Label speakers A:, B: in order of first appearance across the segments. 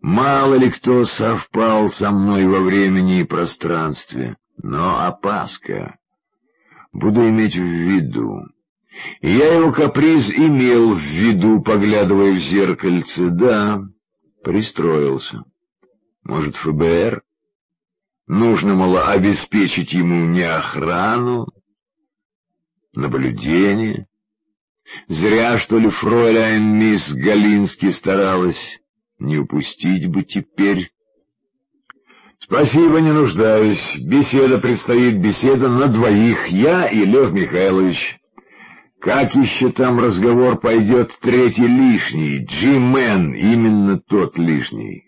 A: Мало ли кто совпал со мной во времени и пространстве, но опаска. Буду иметь в виду. И я его каприз имел в виду, поглядывая в зеркальце. Да, пристроился. Может, ФБР? Нужно, мало, обеспечить ему не охрану, наблюдение. Зря, что ли, фройляйн мисс Галински старалась. Не упустить бы теперь. Спасибо, не нуждаюсь. Беседа предстоит, беседа на двоих, я и Лев Михайлович. Как еще там разговор пойдет, третий лишний, Джи-мен, именно тот лишний.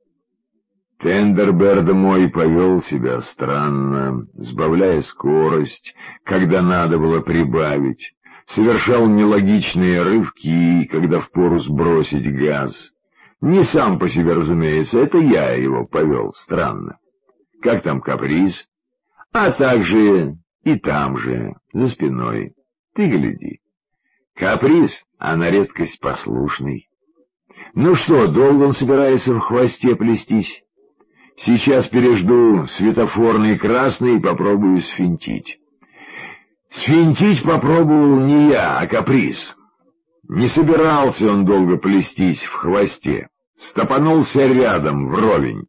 A: Тендерберд мой повел себя странно, сбавляя скорость, когда надо было прибавить, совершал нелогичные рывки, когда впору сбросить газ. Не сам по себе, разумеется, это я его повел странно. Как там каприз? А также и там же, за спиной. Ты гляди. Каприз, а на редкость послушный. Ну что, долго он собирается в хвосте плестись? Сейчас пережду светофорный красный и попробую сфинтить. Сфинтить попробовал не я, а каприз. Не собирался он долго плестись в хвосте. Стопанулся рядом, вровень.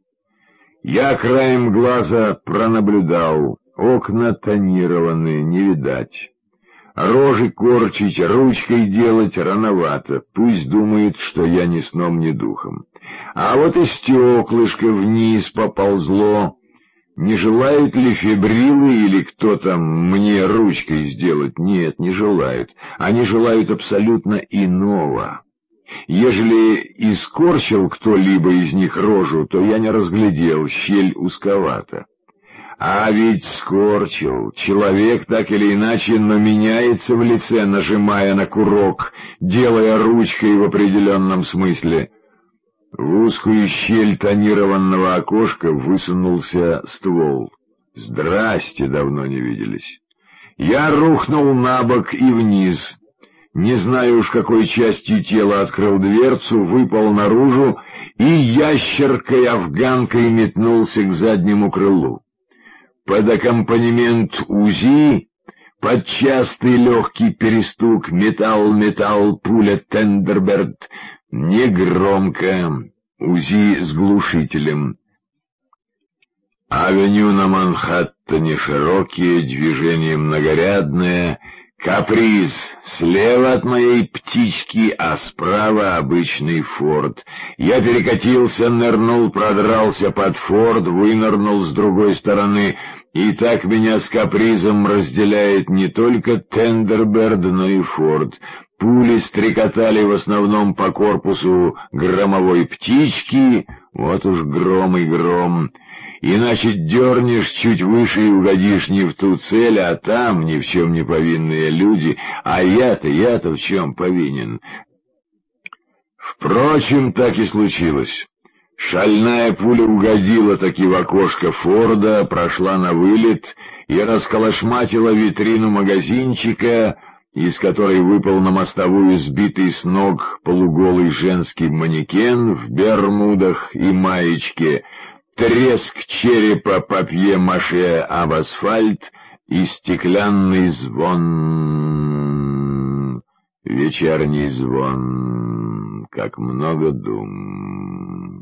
A: Я краем глаза пронаблюдал. Окна тонированы, не видать. Рожи корчить, ручкой делать рановато. Пусть думает, что я ни сном, ни духом. А вот и стеклышко вниз поползло. Не желают ли фибрилы или кто там мне ручкой сделать? Нет, не желают. Они желают абсолютно иного. Ежели и скорчил кто-либо из них рожу, то я не разглядел, щель узковата. А ведь скорчил. Человек так или иначе, но меняется в лице, нажимая на курок, делая ручкой в определенном смысле. В узкую щель тонированного окошка высунулся ствол. Здрасте, давно не виделись. Я рухнул на бок и вниз. Не знаю уж, какой частью тела открыл дверцу, выпал наружу и ящеркой-афганкой метнулся к заднему крылу. Под аккомпанемент УЗИ, под частый легкий перестук металл, пуля Тендерберд, негромко, УЗИ с глушителем. Авеню на Манхэттене широкие, движение многорядное, каприз, слева от моей птички, а справа обычный форд. Я перекатился, нырнул, продрался под форд, вынырнул с другой стороны, и так меня с капризом разделяет не только Тендерберд, но и форд. Пули стрекотали в основном по корпусу громовой птички, вот уж гром и гром. Иначе дернешь чуть выше и угодишь не в ту цель, а там ни в чем не повинные люди, а я-то в чем повинен. Впрочем, так и случилось. Шальная пуля угодила таки в окошко Форда, прошла на вылет и расколошматила витрину магазинчика, из которой выпал на мостовую сбитый с ног полуголый женский манекен в бермудах и маечке, треск черепа папье-маше об асфальт и стеклянный звон, вечерний звон, как много дум.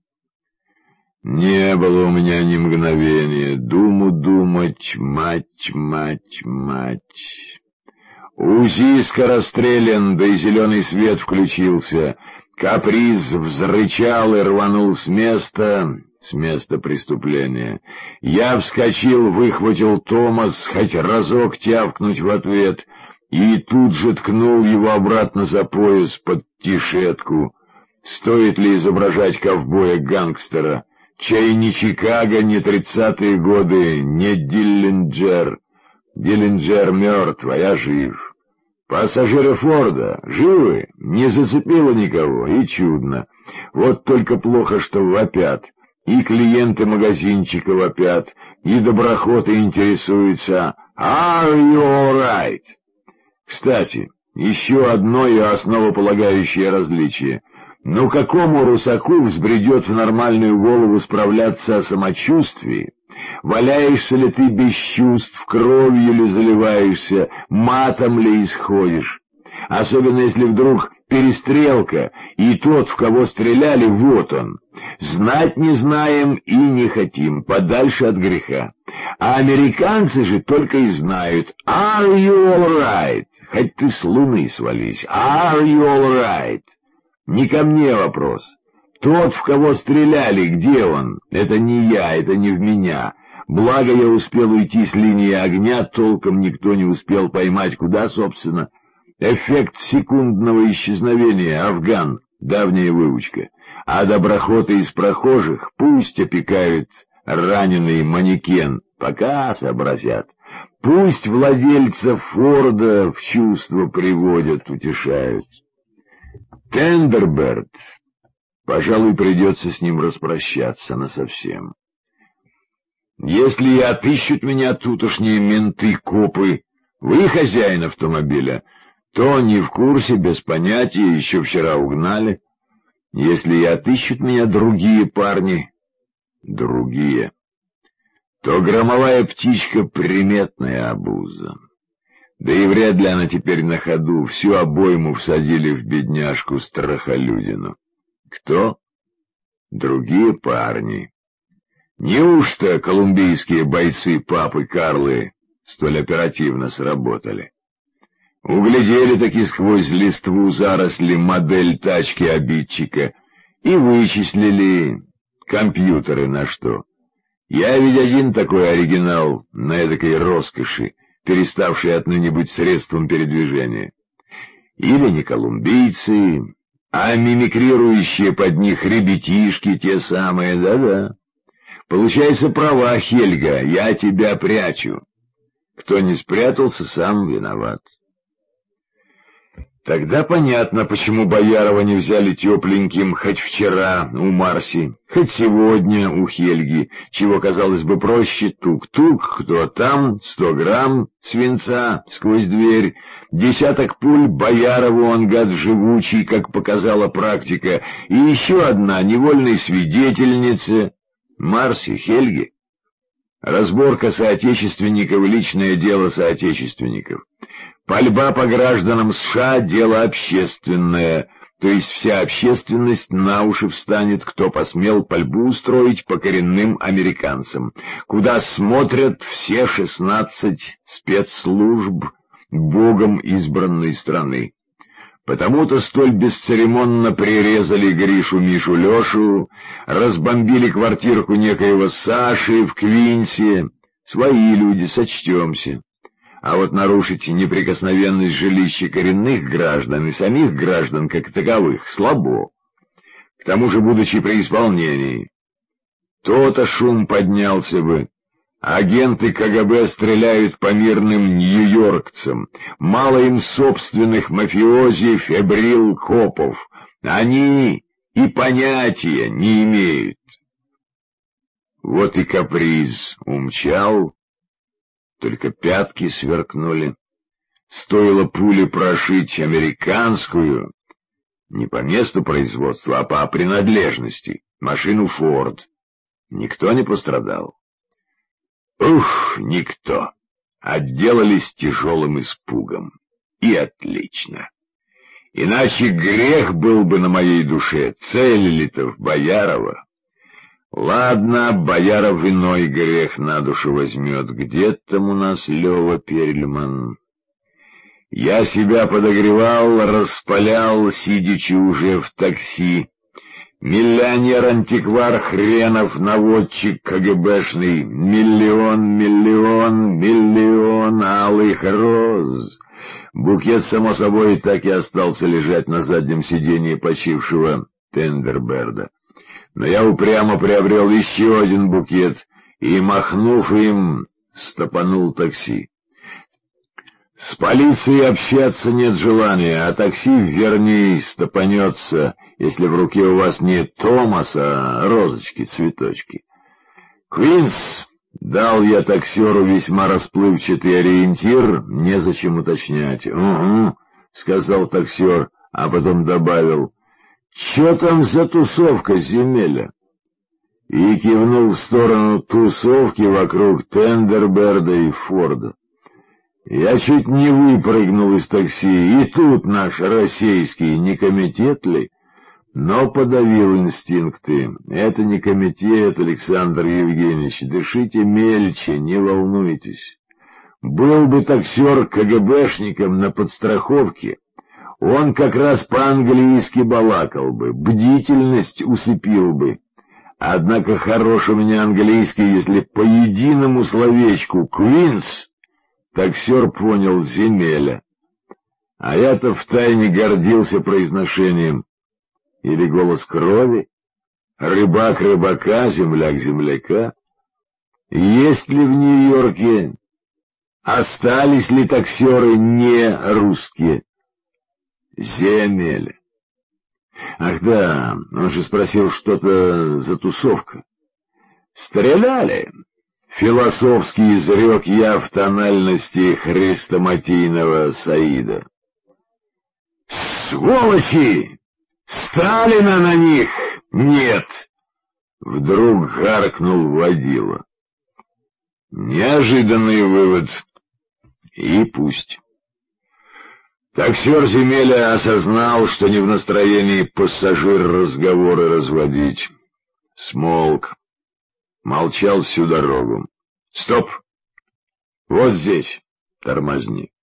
A: Не было у меня ни мгновения, думу думать, мать. УЗИ скорострелен, да и зеленый свет включился. Каприз взрычал и рванул с места преступления. Я вскочил, выхватил Томас, хоть разок тявкнуть в ответ, и тут же ткнул его обратно за пояс под тишетку. Стоит ли изображать ковбоя-гангстера? Чай не Чикаго, не 30-е годы, не Диллинджер. Диллинджер мертв, а я жив. Пассажиры Форда живы, не зацепило никого, и чудно. Вот только плохо, что вопят. И клиенты магазинчика вопят, и доброхоты интересуются «Are you all right?». Кстати, еще одно и основополагающее различие. Ну какому русаку взбредет в нормальную голову справляться о самочувствии? Валяешься ли ты без чувств, кровью ли заливаешься, матом ли исходишь? Особенно если вдруг перестрелка, и тот, в кого стреляли, вот он. Знать не знаем и не хотим, подальше от греха. А американцы же только и знают «Are you all right?» Хоть ты с луны свались. «Are you all right?» Не ко мне вопрос. Тот, в кого стреляли, где он? Это не я, это не в меня. Благо я успел уйти с линии огня, толком никто не успел поймать, куда, собственно. Эффект секундного исчезновения, Афган, давняя выучка. А доброхоты из прохожих пусть опекают раненый манекен, пока сообразят. Пусть владельца Форда в чувство приводят, утешают. Тендерберт, пожалуй, придется с ним распрощаться насовсем. Если и отыщут меня тутошние менты-копы, вы хозяин автомобиля, то не в курсе, без понятия, еще вчера угнали. Если и отыщут меня другие парни, другие, то громовая птичка — приметная обуза. Да и вряд ли она теперь на ходу, всю обойму всадили в бедняжку страхолюдину. Кто? Другие парни. Неужто колумбийские бойцы папы Карлы столь оперативно сработали? Углядели-таки сквозь листву заросли модель тачки обидчика и вычислили компьютеры на что. Я ведь один такой оригинал на эдакой роскоши, переставший отныне быть средством передвижения. Или не колумбийцы, а мимикрирующие под них ребятишки те самые, да-да. Получается, права, Хельга, я тебя прячу. Кто не спрятался, сам виноват. Тогда понятно, почему Боярова не взяли тепленьким хоть вчера у Марси, хоть сегодня у Хельги, чего, казалось бы, проще: тук-тук, кто там, 100 грамм свинца сквозь дверь, десяток пуль Боярову, он гад живучий, как показала практика, и еще одна невольной свидетельнице Марси, Хельги. Разборка соотечественников — личное дело соотечественников. Пальба по гражданам США — дело общественное, то есть вся общественность на уши встанет, кто посмел пальбу устроить по коренным американцам, куда смотрят все 16 спецслужб богом избранной страны. Потому-то столь бесцеремонно прирезали Гришу, Мишу, Лешу, разбомбили квартирку некоего Саши в Квинсе. Свои люди, сочтемся. А вот нарушить неприкосновенность жилища коренных граждан и самих граждан как таковых слабо. К тому же, будучи при исполнении, то-то шум поднялся бы. Агенты КГБ стреляют по мирным нью-йоркцам. Мало им собственных мафиози, фебрил-копов. Они и понятия не имеют. Вот и каприз умчал. Только пятки сверкнули. Стоило пуле прошить американскую, не по месту производства, а по принадлежности, машину «Форд». Никто не пострадал. Ух, никто. Отделались тяжелым испугом. И отлично. Иначе грех был бы на моей душе. Целили-то в Боярова. Ладно, Бояров иной грех на душу возьмет. Где там у нас Лева Перельман? Я себя подогревал, распалял, сидячи уже в такси. Миллионер-антиквар хренов, наводчик КГБшный, миллион алых роз. Букет, само собой, так и остался лежать на заднем сиденье почившего Тендерберда. Но я упрямо приобрел еще один букет и, махнув им, стопанул такси. С полицией общаться нет желания, а такси вернее стопанется, если в руке у вас не Томас, а розочки-цветочки. Квинс, дал я таксеру весьма расплывчатый ориентир, незачем уточнять. — Угу, — сказал таксер, а потом добавил: Чё там за тусовка, Земеля? И кивнул в сторону тусовки вокруг Тендерберда и Форда. Я чуть не выпрыгнул из такси, и тут наш российский, не комитет ли? Но подавил инстинкты. Это не комитет, Александр Евгеньевич, дышите мельче, не волнуйтесь. Был бы таксер КГБшником на подстраховке, он как раз по-английски балакал бы, бдительность усыпил бы. Однако хорош у меня английский, если по единому словечку «Квинс» таксер понял Земеля. А я-то втайне гордился произношением. Или голос крови, рыбак рыбака, земляк земляка. Есть ли в Нью-Йорке, остались ли таксеры не русские? Земеля. Ах да, он же спросил что-то за тусовка. Стреляли? Философский изрек я в тональности хрестоматийного Саида. Сволочи! Сталина на них нет! Вдруг гаркнул водила. Неожиданный вывод. И пусть. Таксер Земеля осознал, что не в настроении пассажир разговоры разводить. Смолк. Молчал всю дорогу. Стоп! Вот здесь. Тормозни.